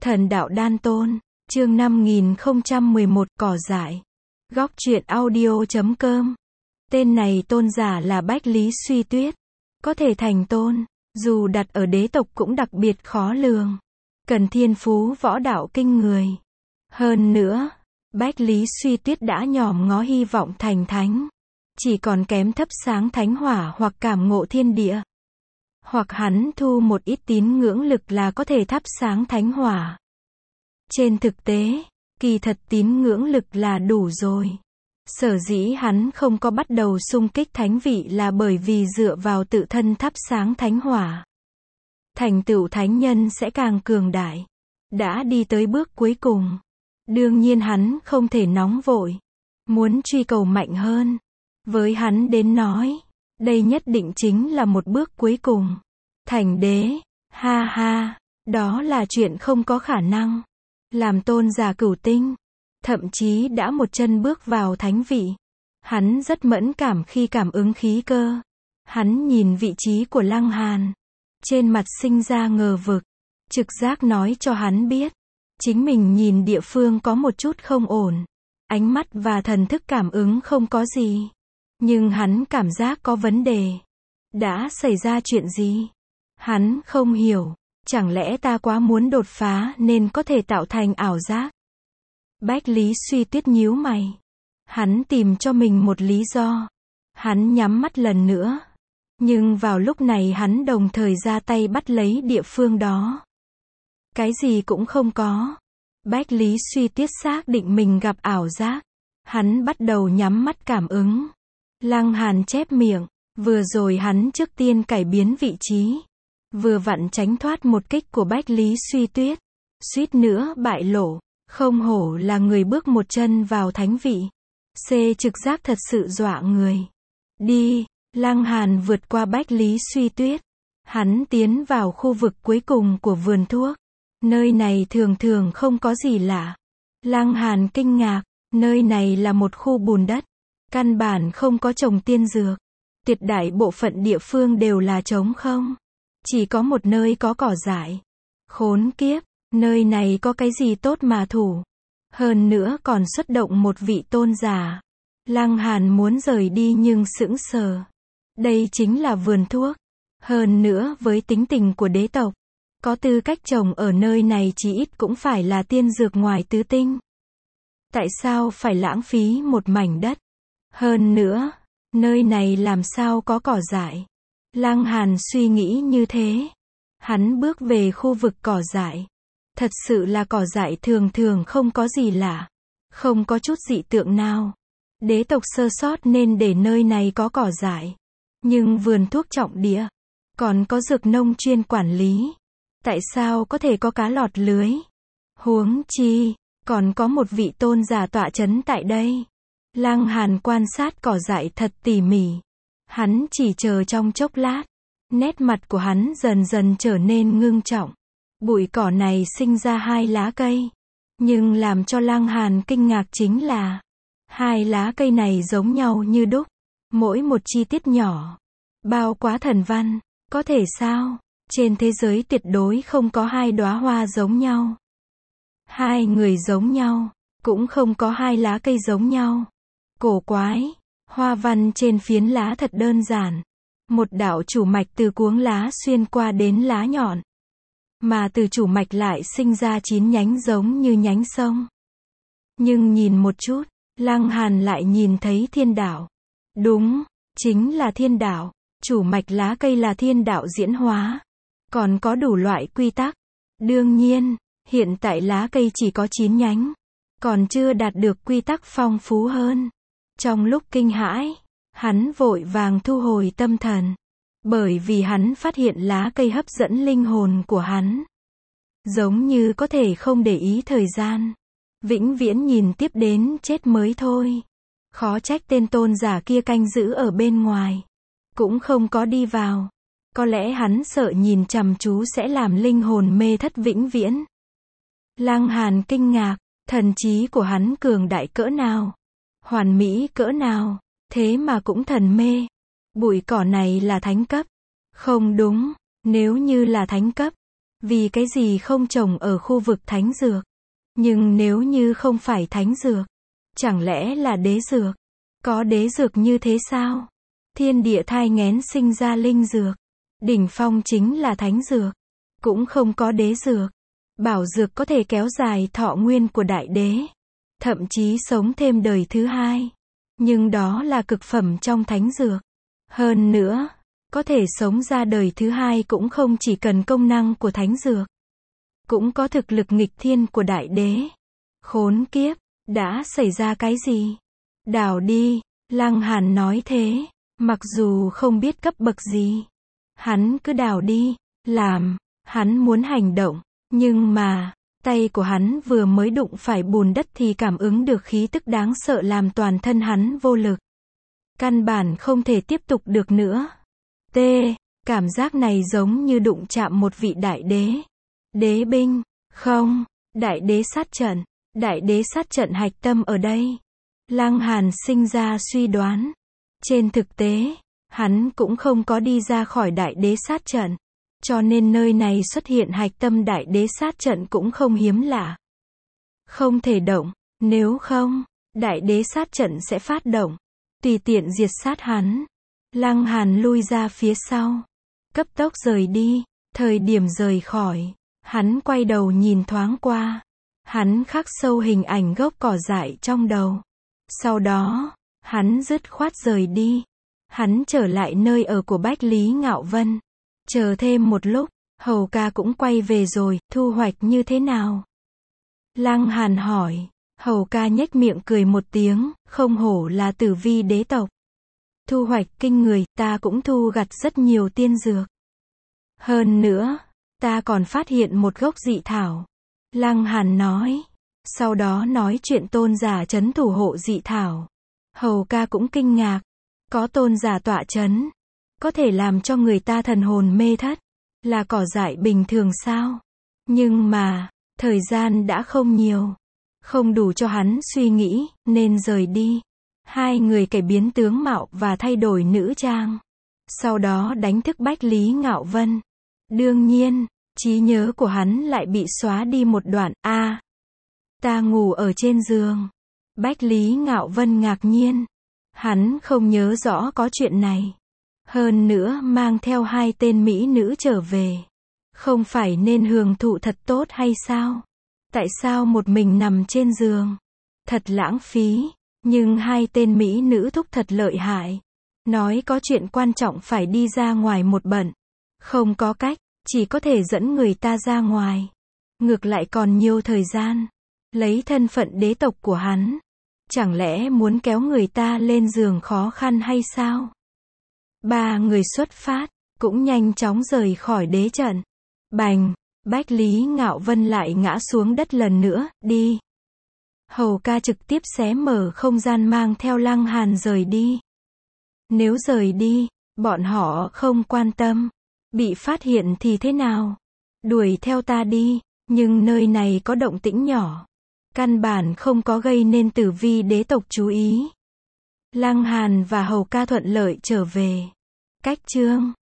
Thần đạo đan tôn, chương 5011, cỏ dại. Góc truyện audio.com. Tên này tôn giả là Bách Lý Suy Tuyết. Có thể thành tôn, dù đặt ở đế tộc cũng đặc biệt khó lường. Cần thiên phú võ đạo kinh người. Hơn nữa, Bách Lý Suy Tuyết đã nhòm ngó hy vọng thành thánh. Chỉ còn kém thắp sáng thánh hỏa hoặc cảm ngộ thiên địa. Hoặc hắn thu một ít tín ngưỡng lực là có thể thắp sáng thánh hỏa. Trên thực tế, kỳ thật tín ngưỡng lực là đủ rồi. Sở dĩ hắn không có bắt đầu xung kích thánh vị là bởi vì dựa vào tự thân thắp sáng thánh hỏa. Thành tựu thánh nhân sẽ càng cường đại. Đã đi tới bước cuối cùng. Đương nhiên hắn không thể nóng vội. Muốn truy cầu mạnh hơn. Với hắn đến nói, đây nhất định chính là một bước cuối cùng. Thành đế, ha ha, đó là chuyện không có khả năng. Làm tôn giả cửu tinh, thậm chí đã một chân bước vào thánh vị. Hắn rất mẫn cảm khi cảm ứng khí cơ. Hắn nhìn vị trí của Lăng Hàn. Trên mặt sinh ra ngờ vực. Trực giác nói cho hắn biết. Chính mình nhìn địa phương có một chút không ổn. Ánh mắt và thần thức cảm ứng không có gì. Nhưng hắn cảm giác có vấn đề. Đã xảy ra chuyện gì? Hắn không hiểu. Chẳng lẽ ta quá muốn đột phá nên có thể tạo thành ảo giác? Bách Lý Suy Tuyết nhíu mày. Hắn tìm cho mình một lý do. Hắn nhắm mắt lần nữa. Nhưng vào lúc này hắn đồng thời ra tay bắt lấy địa phương đó. Cái gì cũng không có. Bách Lý Suy Tuyết xác định mình gặp ảo giác. Hắn bắt đầu nhắm mắt cảm ứng. Lăng Hàn chép miệng. Vừa rồi hắn trước tiên cải biến vị trí. Vừa vặn tránh thoát một kích của Bách Lý Suy Tuyết. Suýt nữa bại lộ. Không hổ là người bước một chân vào thánh vị. C trực giác thật sự dọa người. Đi. Lăng Hàn vượt qua Bách Lý Suy Tuyết. Hắn tiến vào khu vực cuối cùng của vườn thuốc. Nơi này thường thường không có gì lạ. Lăng Hàn kinh ngạc. Nơi này là một khu bùn đất. Căn bản không có trồng tiên dược. Tuyệt đại bộ phận địa phương đều là trống không. Chỉ có một nơi có cỏ dại. Khốn kiếp, nơi này có cái gì tốt mà thủ. Hơn nữa còn xuất động một vị tôn giả. Lăng Hàn muốn rời đi nhưng sững sờ. Đây chính là vườn thuốc. Hơn nữa với tính tình của đế tộc. Có tư cách trồng ở nơi này chỉ ít cũng phải là tiên dược ngoài tứ tinh. Tại sao phải lãng phí một mảnh đất? Hơn nữa, nơi này làm sao có cỏ dại? Lăng Hàn suy nghĩ như thế. Hắn bước về khu vực cỏ dại. Thật sự là cỏ dại thường thường không có gì lạ. Không có chút dị tượng nào. Đế tộc sơ sót nên để nơi này có cỏ dại. Nhưng vườn thuốc trọng địa. Còn có dược nông chuyên quản lý. Tại sao có thể có cá lọt lưới? Huống chi, còn có một vị tôn giả tọa chấn tại đây. Lăng Hàn quan sát cỏ dại thật tỉ mỉ. Hắn chỉ chờ trong chốc lát. Nét mặt của hắn dần dần trở nên ngưng trọng. Bụi cỏ này sinh ra hai lá cây. Nhưng làm cho Lăng Hàn kinh ngạc chính là hai lá cây này giống nhau như đúc. Mỗi một chi tiết nhỏ. Bao quá thần văn. Có thể sao? Trên thế giới tuyệt đối không có hai đóa hoa giống nhau. Hai người giống nhau. Cũng không có hai lá cây giống nhau. Cổ quái. Hoa văn trên phiến lá thật đơn giản. Một đạo chủ mạch từ cuống lá xuyên qua đến lá nhọn. Mà từ chủ mạch lại sinh ra 9 nhánh giống như nhánh sông. Nhưng nhìn một chút, Lăng Hàn lại nhìn thấy thiên đạo. Đúng, chính là thiên đạo. Chủ mạch lá cây là thiên đạo diễn hóa. Còn có đủ loại quy tắc. Đương nhiên, hiện tại lá cây chỉ có 9 nhánh. Còn chưa đạt được quy tắc phong phú hơn. Trong lúc kinh hãi, hắn vội vàng thu hồi tâm thần. Bởi vì hắn phát hiện lá cây hấp dẫn linh hồn của hắn. Giống như có thể không để ý thời gian. Vĩnh viễn nhìn tiếp đến chết mới thôi. Khó trách tên tôn giả kia canh giữ ở bên ngoài. Cũng không có đi vào. Có lẽ hắn sợ nhìn chằm chú sẽ làm linh hồn mê thất vĩnh viễn. Lăng Hàn kinh ngạc. Thần trí của hắn cường đại cỡ nào. Hoàn mỹ cỡ nào. Thế mà cũng thần mê. Bụi cỏ này là thánh cấp. Không đúng. Nếu như là thánh cấp. Vì cái gì không trồng ở khu vực thánh dược? Nhưng nếu như không phải thánh dược, chẳng lẽ là đế dược? Có đế dược như thế sao? Thiên địa thai nghén sinh ra linh dược. Đỉnh phong chính là thánh dược. Cũng không có đế dược. Bảo dược có thể kéo dài thọ nguyên của đại đế. Thậm chí sống thêm đời thứ hai. Nhưng đó là cực phẩm trong thánh dược. Hơn nữa, có thể sống ra đời thứ hai cũng không chỉ cần công năng của thánh dược. Cũng có thực lực nghịch thiên của đại đế. Khốn kiếp, đã xảy ra cái gì? Đào đi, Lăng Hàn nói thế. Mặc dù không biết cấp bậc gì. Hắn cứ đào đi, làm, hắn muốn hành động. Nhưng mà, tay của hắn vừa mới đụng phải bùn đất thì cảm ứng được khí tức đáng sợ làm toàn thân hắn vô lực. Căn bản không thể tiếp tục được nữa. Cảm giác này giống như đụng chạm một vị đại đế. Đế binh, không, đại đế sát trận. Đại đế sát trận hạch tâm ở đây. Lăng Hàn sinh ra suy đoán. Trên thực tế, hắn cũng không có đi ra khỏi đại đế sát trận. Cho nên nơi này xuất hiện hạch tâm đại đế sát trận cũng không hiếm lạ. Không thể động, nếu không, đại đế sát trận sẽ phát động. Tùy tiện diệt sát hắn. Lăng Hàn lui ra phía sau. Cấp tốc rời đi. Thời điểm rời khỏi, hắn quay đầu nhìn thoáng qua. Hắn khắc sâu hình ảnh gốc cỏ dại trong đầu. Sau đó, hắn dứt khoát rời đi. Hắn trở lại nơi ở của Bách Lý Ngạo Vân. Chờ thêm một lúc, Hầu ca cũng quay về rồi, thu hoạch như thế nào? Lăng Hàn hỏi. Hầu ca nhếch miệng cười một tiếng, không hổ là Tử Vi đế tộc. Thu hoạch kinh người, ta cũng thu gặt rất nhiều tiên dược. Hơn nữa, ta còn phát hiện một gốc dị thảo. Lăng Hàn nói. Sau đó nói chuyện tôn giả trấn thủ hộ dị thảo. Hầu ca cũng kinh ngạc. Có tôn giả tọa trấn. Có thể làm cho người ta thần hồn mê thất. Là cỏ dại bình thường sao? Nhưng mà, thời gian đã không nhiều. Không đủ cho hắn suy nghĩ, nên rời đi. Hai người cải biến tướng mạo và thay đổi nữ trang. Sau đó đánh thức Bách Lý Ngạo Vân. Đương nhiên, trí nhớ của hắn lại bị xóa đi một đoạn. Ta ngủ ở trên giường. Bách Lý Ngạo Vân ngạc nhiên. Hắn không nhớ rõ có chuyện này. Hơn nữa mang theo hai tên mỹ nữ trở về. Không phải nên hưởng thụ thật tốt hay sao? Tại sao một mình nằm trên giường? Thật lãng phí. Nhưng hai tên mỹ nữ thúc thật lợi hại. Nói có chuyện quan trọng phải đi ra ngoài một bận. Không có cách, chỉ có thể dẫn người ta ra ngoài. Ngược lại còn nhiều thời gian. Lấy thân phận đế tộc của hắn. Chẳng lẽ muốn kéo người ta lên giường khó khăn hay sao? Ba người xuất phát, cũng nhanh chóng rời khỏi đế trận. Bành, Bách Lý Ngạo Vân lại ngã xuống đất lần nữa, đi. Hầu ca trực tiếp xé mở không gian mang theo Lăng Hàn rời đi. Nếu rời đi, bọn họ không quan tâm. Bị phát hiện thì thế nào? Đuổi theo ta đi, nhưng nơi này có động tĩnh nhỏ. Căn bản không có gây nên Tử Vi đế tộc chú ý. Lăng Hàn và Hầu ca thuận lợi trở về. Cách chương